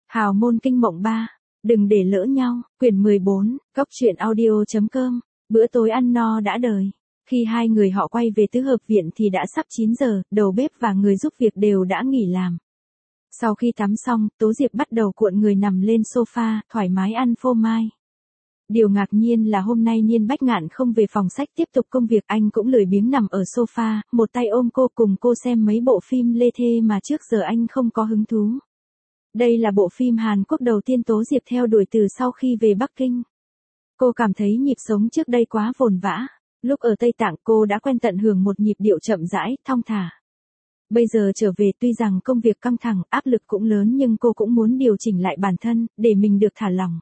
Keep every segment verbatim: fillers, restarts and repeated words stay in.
Hào môn kinh mộng ba. Đừng để lỡ nhau. Quyển mười bốn. Cốc truyện audio.com. Bữa tối ăn no đã đời. Khi hai người họ quay về tứ hợp viện thì đã sắp chín giờ, đầu bếp và người giúp việc đều đã nghỉ làm. Sau khi tắm xong, Tố Diệp bắt đầu cuộn người nằm lên sofa, thoải mái ăn phô mai. Điều ngạc nhiên là hôm nay Niên Bách Ngạn không về phòng sách tiếp tục công việc, anh cũng lười biếng nằm ở sofa, một tay ôm cô cùng cô xem mấy bộ phim lê thê mà trước giờ anh không có hứng thú. Đây là bộ phim Hàn Quốc đầu tiên Tố Diệp theo đuổi từ sau khi về Bắc Kinh. Cô cảm thấy nhịp sống trước đây quá vồn vã. Lúc ở Tây Tạng cô đã quen tận hưởng một nhịp điệu chậm rãi, thong thả. Bây giờ trở về tuy rằng công việc căng thẳng, áp lực cũng lớn nhưng cô cũng muốn điều chỉnh lại bản thân, để mình được thả lỏng.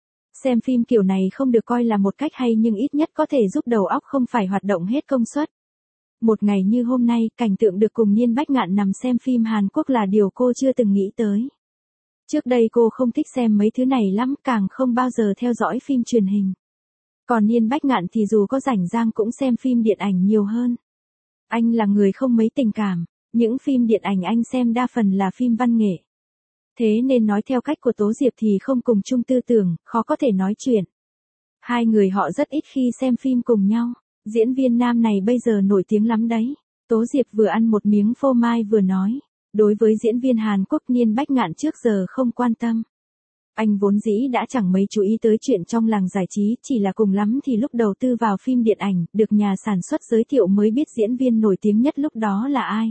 Xem phim kiểu này không được coi là một cách hay nhưng ít nhất có thể giúp đầu óc không phải hoạt động hết công suất. Một ngày như hôm nay, cảnh tượng được cùng Niên Bách Ngạn nằm xem phim Hàn Quốc là điều cô chưa từng nghĩ tới. Trước đây cô không thích xem mấy thứ này lắm, càng không bao giờ theo dõi phim truyền hình. Còn Niên Bách Ngạn thì dù có rảnh rang cũng xem phim điện ảnh nhiều hơn. Anh là người không mấy tình cảm, những phim điện ảnh anh xem đa phần là phim văn nghệ. Thế nên nói theo cách của Tố Diệp thì không cùng chung tư tưởng, khó có thể nói chuyện. Hai người họ rất ít khi xem phim cùng nhau. Diễn viên nam này bây giờ nổi tiếng lắm đấy. Tố Diệp vừa ăn một miếng phô mai vừa nói. Đối với diễn viên Hàn Quốc Niên Bách Ngạn trước giờ không quan tâm. Anh vốn dĩ đã chẳng mấy chú ý tới chuyện trong làng giải trí, chỉ là cùng lắm thì lúc đầu tư vào phim điện ảnh, được nhà sản xuất giới thiệu mới biết diễn viên nổi tiếng nhất lúc đó là ai.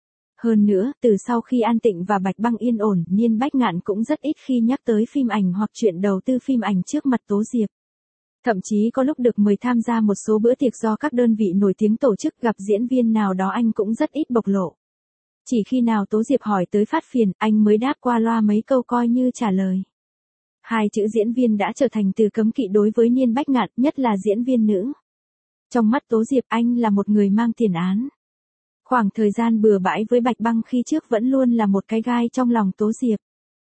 Hơn nữa, từ sau khi An Tịnh và Bạch Băng yên ổn, Niên Bách Ngạn cũng rất ít khi nhắc tới phim ảnh hoặc chuyện đầu tư phim ảnh trước mặt Tố Diệp. Thậm chí có lúc được mời tham gia một số bữa tiệc do các đơn vị nổi tiếng tổ chức, gặp diễn viên nào đó anh cũng rất ít bộc lộ. Chỉ khi nào Tố Diệp hỏi tới phát phiền, anh mới đáp qua loa mấy câu coi như trả lời. Hai chữ diễn viên đã trở thành từ cấm kỵ đối với Niên Bách Ngạn, nhất là diễn viên nữ. Trong mắt Tố Diệp anh là một người mang tiền án. Khoảng thời gian bừa bãi với Bạch Băng khi trước vẫn luôn là một cái gai trong lòng Tố Diệp.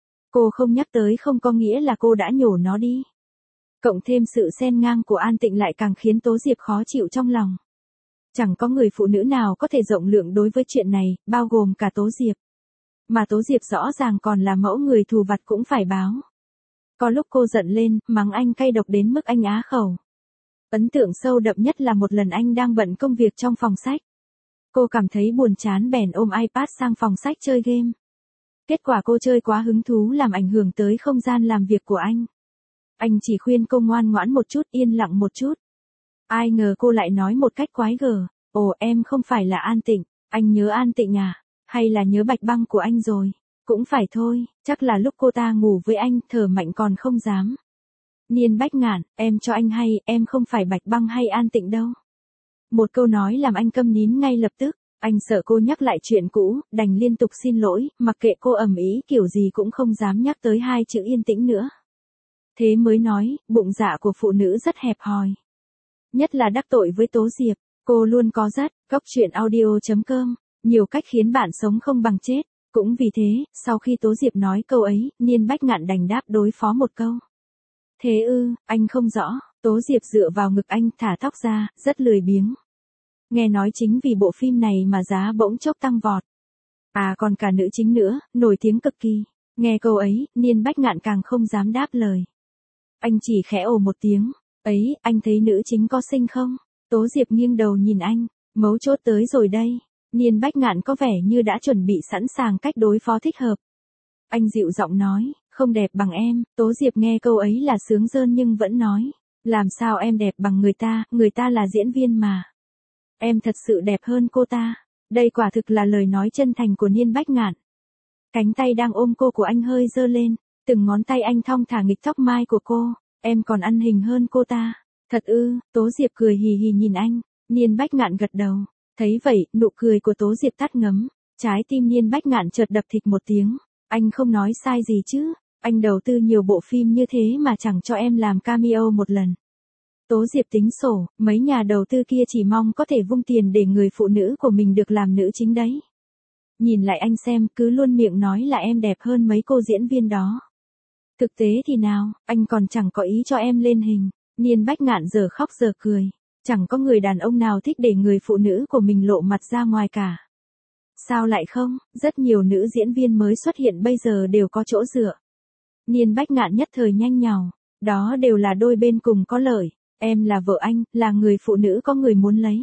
Cô không nhắc tới không có nghĩa là cô đã nhổ nó đi. Cộng thêm sự xen ngang của An Tịnh lại càng khiến Tố Diệp khó chịu trong lòng. Chẳng có người phụ nữ nào có thể rộng lượng đối với chuyện này, bao gồm cả Tố Diệp. Mà Tố Diệp rõ ràng còn là mẫu người thù vặt cũng phải báo. Có lúc cô giận lên, mắng anh cay độc đến mức anh á khẩu. Ấn tượng sâu đậm nhất là một lần anh đang bận công việc trong phòng sách. Cô cảm thấy buồn chán bèn ôm iPad sang phòng sách chơi game. Kết quả cô chơi quá hứng thú làm ảnh hưởng tới không gian làm việc của anh. Anh chỉ khuyên cô ngoan ngoãn một chút, yên lặng một chút. Ai ngờ cô lại nói một cách quái gở, ồ em không phải là An Tịnh, anh nhớ An Tịnh à, hay là nhớ Bạch Băng của anh rồi, cũng phải thôi, chắc là lúc cô ta ngủ với anh thở mạnh còn không dám. Niên Bách Ngạn, em cho anh hay, em không phải Bạch Băng hay An Tịnh đâu. Một câu nói làm anh câm nín ngay lập tức, anh sợ cô nhắc lại chuyện cũ, đành liên tục xin lỗi, mặc kệ cô ầm ĩ kiểu gì cũng không dám nhắc tới hai chữ yên tĩnh nữa. Thế mới nói, bụng dạ của phụ nữ rất hẹp hòi. Nhất là đắc tội với Tố Diệp, cô luôn có rất, cốc truyện audio.com, nhiều cách khiến bạn sống không bằng chết. Cũng vì thế, sau khi Tố Diệp nói câu ấy, Niên Bách Ngạn đành đáp đối phó một câu. Thế ư, anh không rõ. Tố Diệp dựa vào ngực anh thả tóc ra, rất lười biếng. Nghe nói chính vì bộ phim này mà giá bỗng chốc tăng vọt. À còn cả nữ chính nữa, nổi tiếng cực kỳ. Nghe câu ấy, Niên Bách Ngạn càng không dám đáp lời. Anh chỉ khẽ ồ một tiếng. Ấy, anh thấy nữ chính có xinh không? Tố Diệp nghiêng đầu nhìn anh, mấu chốt tới rồi đây. Niên Bách Ngạn có vẻ như đã chuẩn bị sẵn sàng cách đối phó thích hợp. Anh dịu giọng nói, không đẹp bằng em. Tố Diệp nghe câu ấy là sướng rơn nhưng vẫn nói, làm sao em đẹp bằng người ta, người ta là diễn viên mà. Em thật sự đẹp hơn cô ta. Đây quả thực là lời nói chân thành của Niên Bách Ngạn. Cánh tay đang ôm cô của anh hơi giơ lên, từng ngón tay anh thong thả nghịch tóc mai của cô. Em còn ăn hình hơn cô ta. Thật ư? Tố Diệp cười hì hì nhìn anh. Niên Bách Ngạn gật đầu. Thấy vậy, nụ cười của Tố Diệp tắt ngấm. Trái tim Niên Bách Ngạn chợt đập thịch một tiếng. Anh không nói sai gì chứ? Anh đầu tư nhiều bộ phim như thế mà chẳng cho em làm cameo một lần. Tố Diệp tính sổ, mấy nhà đầu tư kia chỉ mong có thể vung tiền để người phụ nữ của mình được làm nữ chính đấy. Nhìn lại anh xem, cứ luôn miệng nói là em đẹp hơn mấy cô diễn viên đó. Thực tế thì nào, anh còn chẳng có ý cho em lên hình. Niên Bách Ngạn giờ khóc giờ cười. Chẳng có người đàn ông nào thích để người phụ nữ của mình lộ mặt ra ngoài cả. Sao lại không, rất nhiều nữ diễn viên mới xuất hiện bây giờ đều có chỗ dựa. Niên Bách Ngạn nhất thời nhanh nhảu, đó đều là đôi bên cùng có lợi, em là vợ anh, là người phụ nữ có người muốn lấy.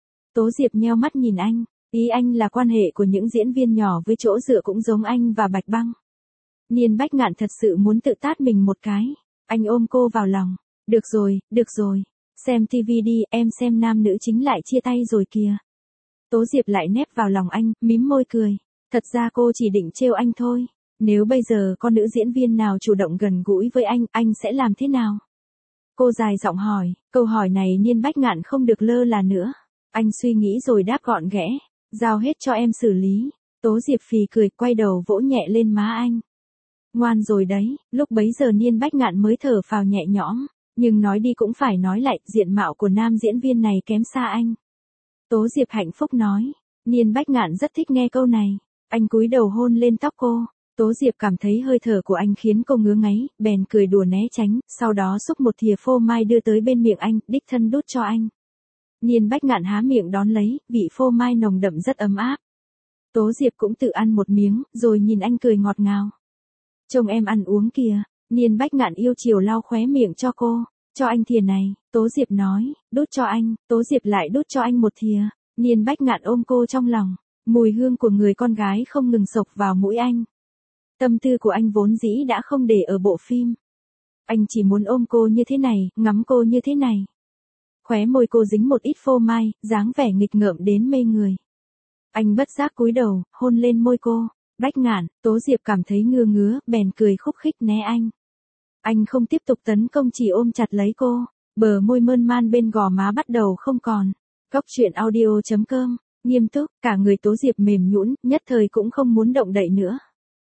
Tố Diệp nheo mắt nhìn anh, ý anh là quan hệ của những diễn viên nhỏ với chỗ dựa cũng giống anh và Bạch Băng. Niên Bách Ngạn thật sự muốn tự tát mình một cái, anh ôm cô vào lòng, được rồi, được rồi, xem tivi đi, em xem nam nữ chính lại chia tay rồi kìa. Tố Diệp lại nép vào lòng anh, mím môi cười, thật ra cô chỉ định trêu anh thôi, nếu bây giờ có nữ diễn viên nào chủ động gần gũi với anh, anh sẽ làm thế nào? Cô dài giọng hỏi, câu hỏi này Niên Bách Ngạn không được lơ là nữa. Anh suy nghĩ rồi đáp gọn ghẽ, giao hết cho em xử lý. Tố Diệp phì cười, quay đầu vỗ nhẹ lên má anh. Ngoan rồi đấy, lúc bấy giờ Niên Bách Ngạn mới thở phào nhẹ nhõm, nhưng nói đi cũng phải nói lại, diện mạo của nam diễn viên này kém xa anh. Tố Diệp hạnh phúc nói, Niên Bách Ngạn rất thích nghe câu này, anh cúi đầu hôn lên tóc cô. Tố Diệp cảm thấy hơi thở của anh khiến cô ngứa ngáy, bèn cười đùa né tránh, sau đó xúc một thìa phô mai đưa tới bên miệng anh, đích thân đút cho anh. Niên Bách Ngạn há miệng đón lấy, vị phô mai nồng đậm rất ấm áp. Tố Diệp cũng tự ăn một miếng, rồi nhìn anh cười ngọt ngào. Trông em ăn uống kìa, Niên Bách Ngạn yêu chiều lau khóe miệng cho cô, cho anh thìa này, Tố Diệp nói, đút cho anh, Tố Diệp lại đút cho anh một thìa, Niên Bách Ngạn ôm cô trong lòng, mùi hương của người con gái không ngừng xộc vào mũi anh. Tâm tư của anh vốn dĩ đã không để ở bộ phim. Anh chỉ muốn ôm cô như thế này, ngắm cô như thế này. Khóe môi cô dính một ít phô mai, dáng vẻ nghịch ngợm đến mê người. Anh bất giác cúi đầu, hôn lên môi cô. Bách Ngạn, Tố Diệp cảm thấy ngứa ngứa, bèn cười khúc khích né anh. Anh không tiếp tục tấn công, chỉ ôm chặt lấy cô. Bờ môi mơn man bên gò má bắt đầu không còn. Góc truyện audio chấm com, nghiêm túc, cả người Tố Diệp mềm nhũn, nhất thời cũng không muốn động đậy nữa.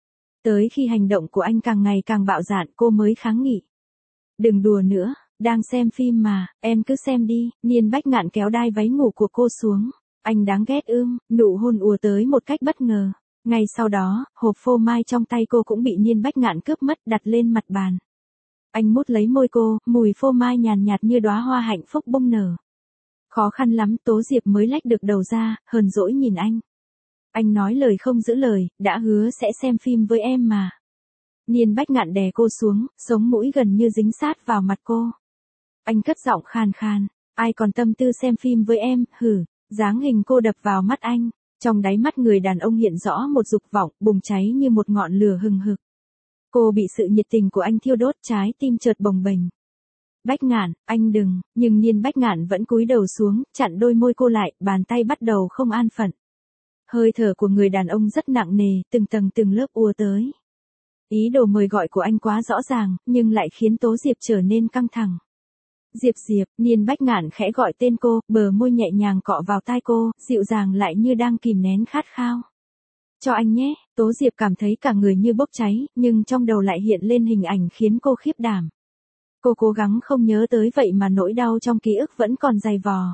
Tới khi hành động của anh càng ngày càng bạo dạn, cô mới kháng nghị. Đừng đùa nữa, đang xem phim mà, em cứ xem đi. Niên Bách Ngạn kéo đai váy ngủ của cô xuống. Anh đáng ghét ưm, nụ hôn ùa tới một cách bất ngờ. Ngay sau đó, hộp phô mai trong tay cô cũng bị Niên Bách Ngạn cướp mất, đặt lên mặt bàn. Anh mút lấy môi cô, mùi phô mai nhàn nhạt như đóa hoa hạnh phúc bung nở. Khó khăn lắm Tố Diệp mới lách được đầu ra, hờn dỗi nhìn anh. Anh nói lời không giữ lời, đã hứa sẽ xem phim với em mà. Niên Bách Ngạn đè cô xuống, sống mũi gần như dính sát vào mặt cô. Anh cất giọng khàn khàn, ai còn tâm tư xem phim với em, hử, dáng hình cô đập vào mắt anh. Trong đáy mắt người đàn ông hiện rõ một dục vọng, bùng cháy như một ngọn lửa hừng hực. Cô bị sự nhiệt tình của anh thiêu đốt, trái tim chợt bồng bềnh. Bách Ngạn, anh đừng, nhưng Niên Bách Ngạn vẫn cúi đầu xuống, chặn đôi môi cô lại, bàn tay bắt đầu không an phận. Hơi thở của người đàn ông rất nặng nề, từng tầng từng lớp ùa tới. Ý đồ mời gọi của anh quá rõ ràng, nhưng lại khiến Tố Diệp trở nên căng thẳng. Diệp Diệp, Niên Bách Ngạn khẽ gọi tên cô, bờ môi nhẹ nhàng cọ vào tai cô, dịu dàng lại như đang kìm nén khát khao. Cho anh nhé, Tố Diệp cảm thấy cả người như bốc cháy, nhưng trong đầu lại hiện lên hình ảnh khiến cô khiếp đảm. Cô cố gắng không nhớ tới vậy mà nỗi đau trong ký ức vẫn còn dày vò.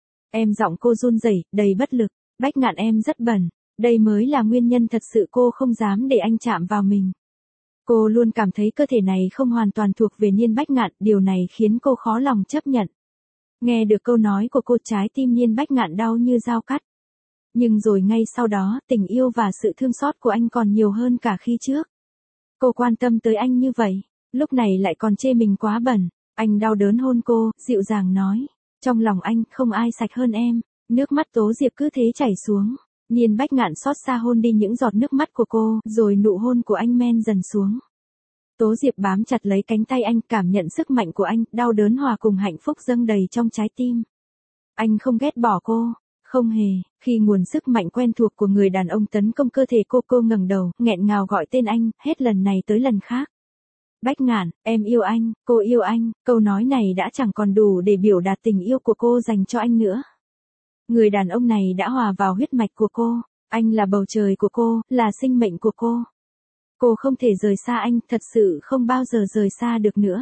Em giọng cô run rẩy, đầy bất lực, Bách Ngạn em rất bẩn, đây mới là nguyên nhân thật sự cô không dám để anh chạm vào mình. Cô luôn cảm thấy cơ thể này không hoàn toàn thuộc về Niên Bách Ngạn, điều này khiến cô khó lòng chấp nhận. Nghe được câu nói của cô, trái tim Niên Bách Ngạn đau như dao cắt. Nhưng rồi ngay sau đó, tình yêu và sự thương xót của anh còn nhiều hơn cả khi trước. Cô quan tâm tới anh như vậy, lúc này lại còn chê mình quá bẩn. Anh đau đớn hôn cô, dịu dàng nói, trong lòng anh không ai sạch hơn em. Nước mắt Tố Diệp cứ thế chảy xuống. Niên Bách Ngạn xót xa hôn đi những giọt nước mắt của cô, rồi nụ hôn của anh men dần xuống. Tố Diệp bám chặt lấy cánh tay anh, cảm nhận sức mạnh của anh, đau đớn hòa cùng hạnh phúc dâng đầy trong trái tim. Anh không ghét bỏ cô, không hề, khi nguồn sức mạnh quen thuộc của người đàn ông tấn công cơ thể cô, cô ngẩng đầu, nghẹn ngào gọi tên anh, hết lần này tới lần khác. Bách Ngạn, em yêu anh, cô yêu anh, câu nói này đã chẳng còn đủ để biểu đạt tình yêu của cô dành cho anh nữa. Người đàn ông này đã hòa vào huyết mạch của cô, anh là bầu trời của cô, là sinh mệnh của cô. Cô không thể rời xa anh, thật sự không bao giờ rời xa được nữa.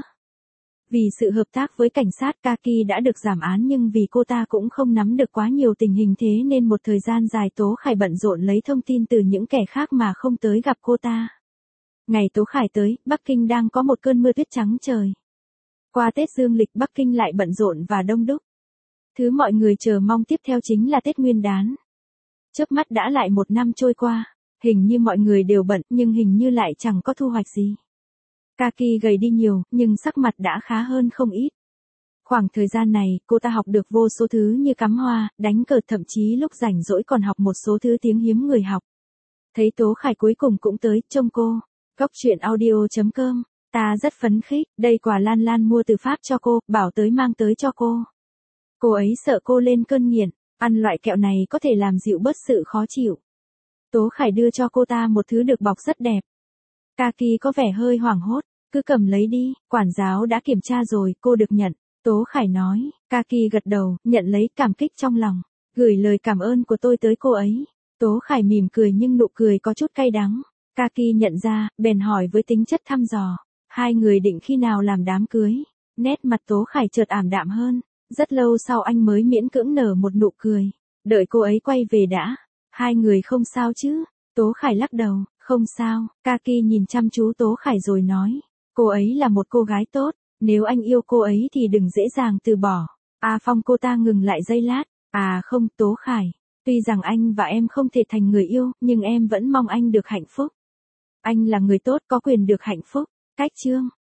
Vì sự hợp tác với cảnh sát, Kaki đã được giảm án, nhưng vì cô ta cũng không nắm được quá nhiều tình hình, thế nên một thời gian dài Tố Khải bận rộn lấy thông tin từ những kẻ khác mà không tới gặp cô ta. Ngày Tố Khải tới, Bắc Kinh đang có một cơn mưa tuyết trắng trời. Qua Tết dương lịch, Bắc Kinh lại bận rộn và đông đúc. Thứ mọi người chờ mong tiếp theo chính là Tết Nguyên đán. Chớp mắt đã lại một năm trôi qua, hình như mọi người đều bận, nhưng hình như lại chẳng có thu hoạch gì. Kaki gầy đi nhiều, nhưng sắc mặt đã khá hơn không ít. Khoảng thời gian này, cô ta học được vô số thứ như cắm hoa, đánh cờ, thậm chí lúc rảnh rỗi còn học một số thứ tiếng hiếm người học. Thấy Tố Khải cuối cùng cũng tới, trông cô. Góc truyện audio chấm com, ta rất phấn khích, đây quà Lan Lan mua từ Pháp cho cô, bảo tới mang tới cho cô. Cô ấy sợ cô lên cơn nghiện, ăn loại kẹo này có thể làm dịu bớt sự khó chịu. Tố Khải đưa cho cô ta một thứ được bọc rất đẹp. Kaki có vẻ hơi hoảng hốt, cứ cầm lấy đi, quản giáo đã kiểm tra rồi, cô được nhận. Tố Khải nói, Kaki gật đầu, nhận lấy, cảm kích trong lòng, gửi lời cảm ơn của tôi tới cô ấy. Tố Khải mỉm cười nhưng nụ cười có chút cay đắng. Kaki nhận ra, bèn hỏi với tính chất thăm dò, hai người định khi nào làm đám cưới? Nét mặt Tố Khải chợt ảm đạm hơn, rất lâu sau anh mới miễn cưỡng nở một nụ cười, đợi cô ấy quay về đã. Hai người không sao chứ? Tố Khải lắc đầu, không sao. Kaki nhìn chăm chú Tố Khải rồi nói, cô ấy là một cô gái tốt, nếu anh yêu cô ấy thì đừng dễ dàng từ bỏ. A Phong cô ta ngừng lại giây lát, à không, Tố Khải, tuy rằng anh và em không thể thành người yêu, nhưng em vẫn mong anh được hạnh phúc. Anh là người tốt, có quyền được hạnh phúc. Cách chương